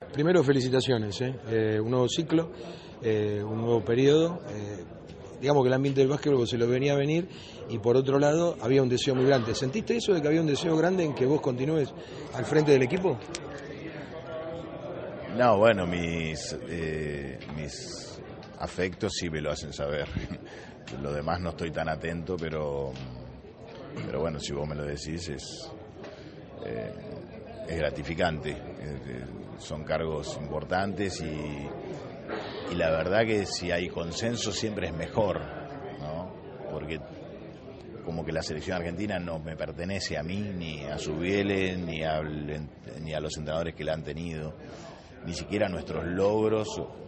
Primero, felicitaciones, un nuevo ciclo, un nuevo periodo. Digamos que el ambiente del básquetbol se lo venía a venir y por otro lado había un deseo muy grande. ¿Sentiste eso de que había un deseo grande en que vos continúes al frente del equipo? No, bueno, mis afectos sí me lo hacen saber. Lo demás no estoy tan atento, pero bueno, si vos me lo decís es gratificante. Son cargos importantes y la verdad que si hay consenso siempre es mejor, ¿no? Porque como que la selección argentina no me pertenece a mí, ni a Zubiele, ni a los entrenadores que la han tenido, ni siquiera nuestros logros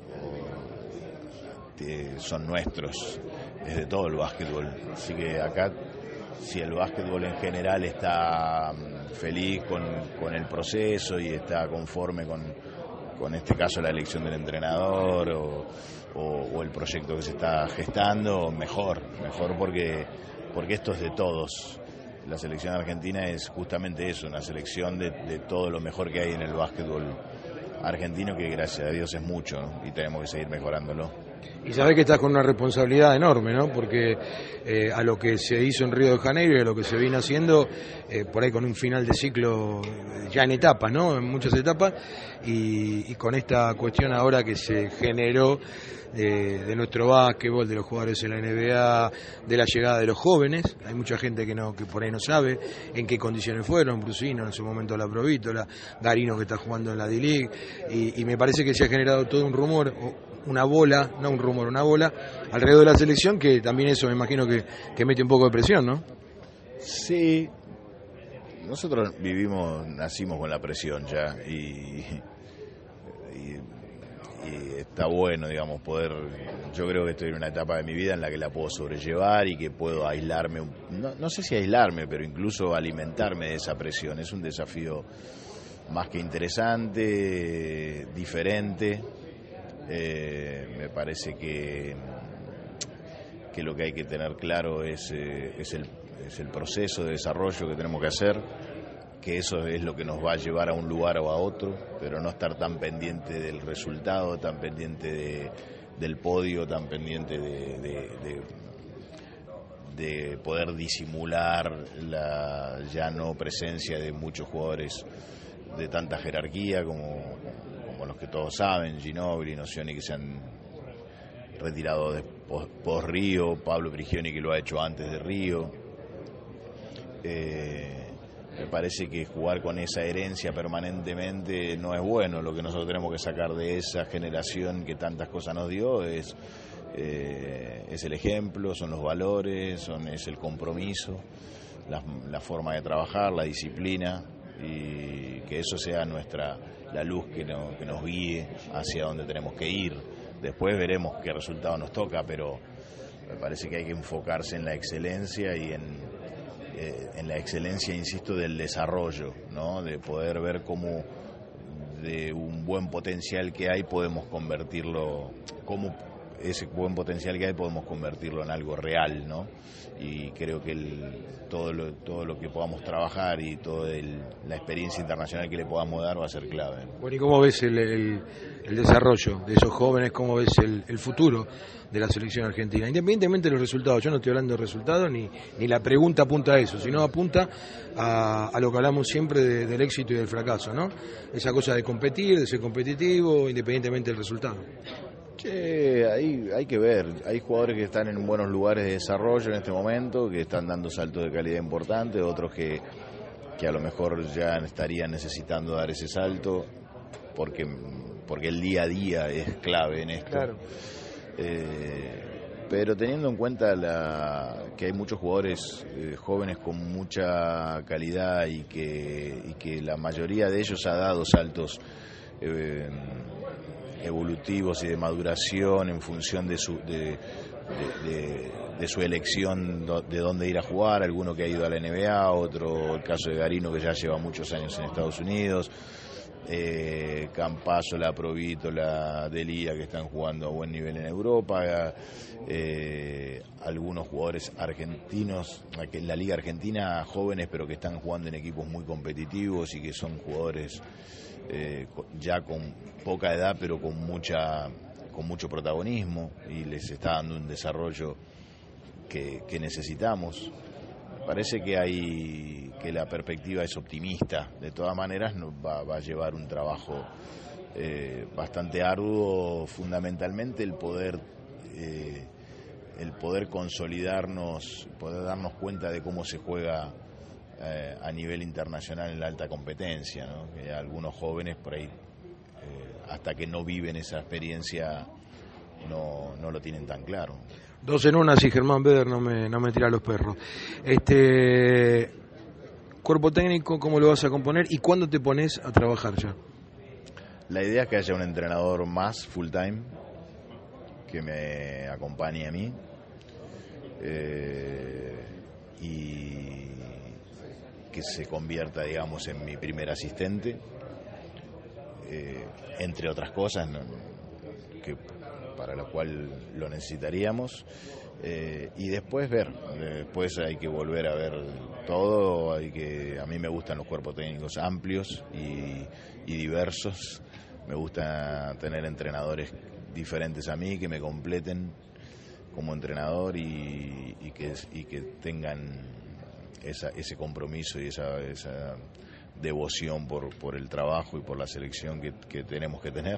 son nuestros, es de todo el básquetbol. Así que acá, si el básquetbol en general está feliz con el proceso y está conforme con este caso la elección del entrenador o el proyecto que se está gestando, mejor porque esto es de todos. La selección argentina es justamente eso, una selección de todo lo mejor que hay en el básquetbol argentino, que gracias a Dios es mucho, ¿no? Y tenemos que seguir mejorándolo. Y sabés que estás con una responsabilidad enorme, ¿no? Porque a lo que se hizo en Río de Janeiro y a lo que se viene haciendo, por ahí con un final de ciclo ya en etapas, ¿no? En muchas etapas, y con esta cuestión ahora que se generó de nuestro básquetbol, de los jugadores en la NBA, de la llegada de los jóvenes. Hay mucha gente que por ahí no sabe en qué condiciones fueron. Brusino en su momento la Provítola, Garino que está jugando en la D-League, y me parece que se ha generado todo un rumor, una bola, no un rumor, una bola alrededor de la selección, que también eso me imagino que mete un poco de presión, ¿no? Sí, nosotros nacimos con la presión ya y está bueno, digamos, yo creo que estoy en una etapa de mi vida en la que la puedo sobrellevar y que puedo aislarme, no sé si aislarme, pero incluso alimentarme de esa presión. Es un desafío más que interesante, diferente. Me parece que lo que hay que tener claro es el proceso de desarrollo que tenemos que hacer, que eso es lo que nos va a llevar a un lugar o a otro, pero no estar tan pendiente del resultado, tan pendiente del podio, tan pendiente de poder disimular la ya no presencia de muchos jugadores de tanta jerarquía como los que todos saben, Ginóbili, Nocioni, que se han retirado de post Río, Pablo Prigioni, que lo ha hecho antes de Río. Me parece que jugar con esa herencia permanentemente no es bueno. Lo que nosotros tenemos que sacar de esa generación que tantas cosas nos dio es el ejemplo, son los valores, es el compromiso, la forma de trabajar, la disciplina, y que eso sea la luz que nos guíe hacia donde tenemos que ir. Después veremos qué resultado nos toca, pero me parece que hay que enfocarse en la excelencia y en la excelencia, insisto, del desarrollo, ¿no? De poder ver cómo de un buen potencial que hay podemos convertirlo, cómo ese buen potencial que hay podemos convertirlo en algo real, ¿no? Y creo que todo lo que podamos trabajar y toda la experiencia internacional que le podamos dar va a ser clave. Bueno, ¿y cómo ves el desarrollo de esos jóvenes? ¿Cómo ves el futuro de la selección argentina? Independientemente de los resultados, yo no estoy hablando de resultados ni la pregunta apunta a eso, sino apunta a lo que hablamos siempre del éxito y del fracaso, ¿no? Esa cosa de competir, de ser competitivo, independientemente del resultado. Hay que ver, hay jugadores que están en buenos lugares de desarrollo en este momento, que están dando saltos de calidad importantes, otros que a lo mejor ya estarían necesitando dar ese salto, porque el día a día es clave en esto. Claro. Pero teniendo en cuenta que hay muchos jugadores jóvenes con mucha calidad y que la mayoría de ellos ha dado saltos evolutivos y de maduración en función de su elección de dónde ir a jugar, alguno que ha ido a la NBA, otro el caso de Garino, que ya lleva muchos años en Estados Unidos, Campazzo, la Provítola, Delía, que están jugando a buen nivel en Europa, algunos jugadores argentinos en la Liga Argentina, jóvenes pero que están jugando en equipos muy competitivos y que son jugadores ya con poca edad pero con mucho protagonismo, y les está dando un desarrollo que necesitamos. Parece que la perspectiva es optimista. De todas maneras va a llevar un trabajo bastante arduo, fundamentalmente el poder consolidarnos, poder darnos cuenta de cómo se juega a nivel internacional en la alta competencia, ¿no? Que algunos jóvenes por ahí, hasta que no viven esa experiencia, no lo tienen tan claro. 2 en 1, así Germán Beder no me tira los perros. Cuerpo técnico, ¿cómo lo vas a componer y cuándo te pones a trabajar ya? La idea es que haya un entrenador más full time que me acompañe a mí, y que se convierta, digamos, en mi primer asistente, entre otras cosas, ¿no?, que para lo cual lo necesitaríamos, y después después hay que volver a ver todo. A mí me gustan los cuerpos técnicos amplios y diversos. Me gusta tener entrenadores diferentes a mí, que me completen como entrenador y que tengan ese compromiso y esa devoción por el trabajo y por la selección que tenemos que tener.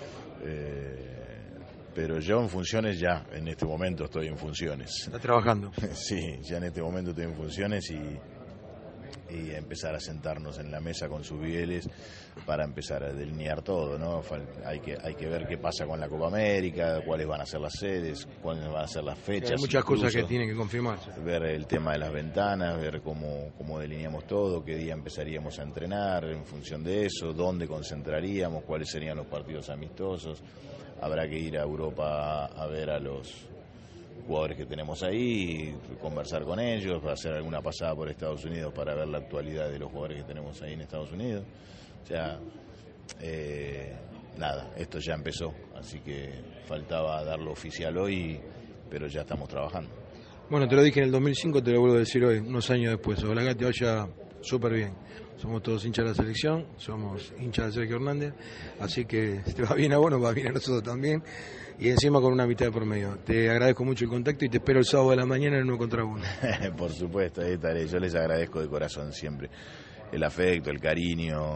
Pero yo en funciones en este momento estoy en funciones. ¿Estás trabajando? Sí, ya en este momento estoy en funciones y empezar a sentarnos en la mesa con sus bieles para empezar a delinear todo, ¿no? Hay que ver qué pasa con la Copa América, cuáles van a ser las sedes, cuáles van a ser las fechas. Hay muchas cosas que tienen que confirmarse. Ver el tema de las ventanas, ver cómo delineamos todo, qué día empezaríamos a entrenar en función de eso, dónde concentraríamos, cuáles serían los partidos amistosos. Habrá que ir a Europa a ver a los jugadores que tenemos ahí, conversar con ellos, hacer alguna pasada por Estados Unidos para ver la actualidad de los jugadores que tenemos ahí en Estados Unidos. O sea, nada, esto ya empezó, así que faltaba darlo oficial hoy, pero ya estamos trabajando. Bueno, te lo dije en el 2005, te lo vuelvo a decir hoy, unos años después. Ojalá que te vaya súper bien. Somos todos hinchas de la selección, somos hinchas de Sergio Hernández, así que si te va bien a vos, nos va bien a nosotros también, y encima con una mitad de por medio. Te agradezco mucho el contacto y te espero el sábado de la mañana en 1 contra 1. Por supuesto, ahí estaré. Yo les agradezco de corazón siempre el afecto, el cariño,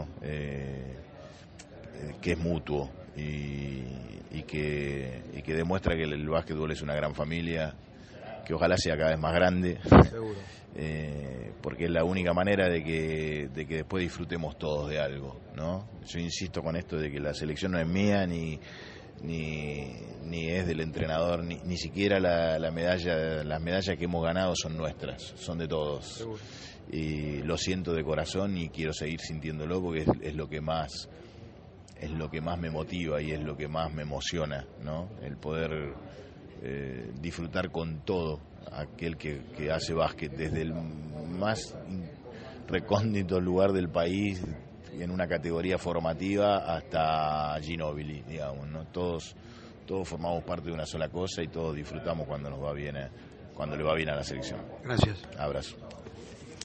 que es mutuo y que demuestra que el básquetbol es una gran familia, que ojalá sea cada vez más grande. Seguro. Porque es la única manera de que después disfrutemos todos de algo, ¿no? Yo insisto con esto de que la selección no es mía ni es del entrenador, ni siquiera las medallas que hemos ganado son nuestras, son de todos. Seguro. Y lo siento de corazón y quiero seguir sintiéndolo porque es lo que más me motiva y es lo que más me emociona, ¿no? El poder disfrutar con todo aquel que hace básquet, desde el más recóndito lugar del país en una categoría formativa hasta Ginóbili, digamos, ¿no? Todos formamos parte de una sola cosa y todos disfrutamos cuando le va bien a la selección. Gracias. Abrazo.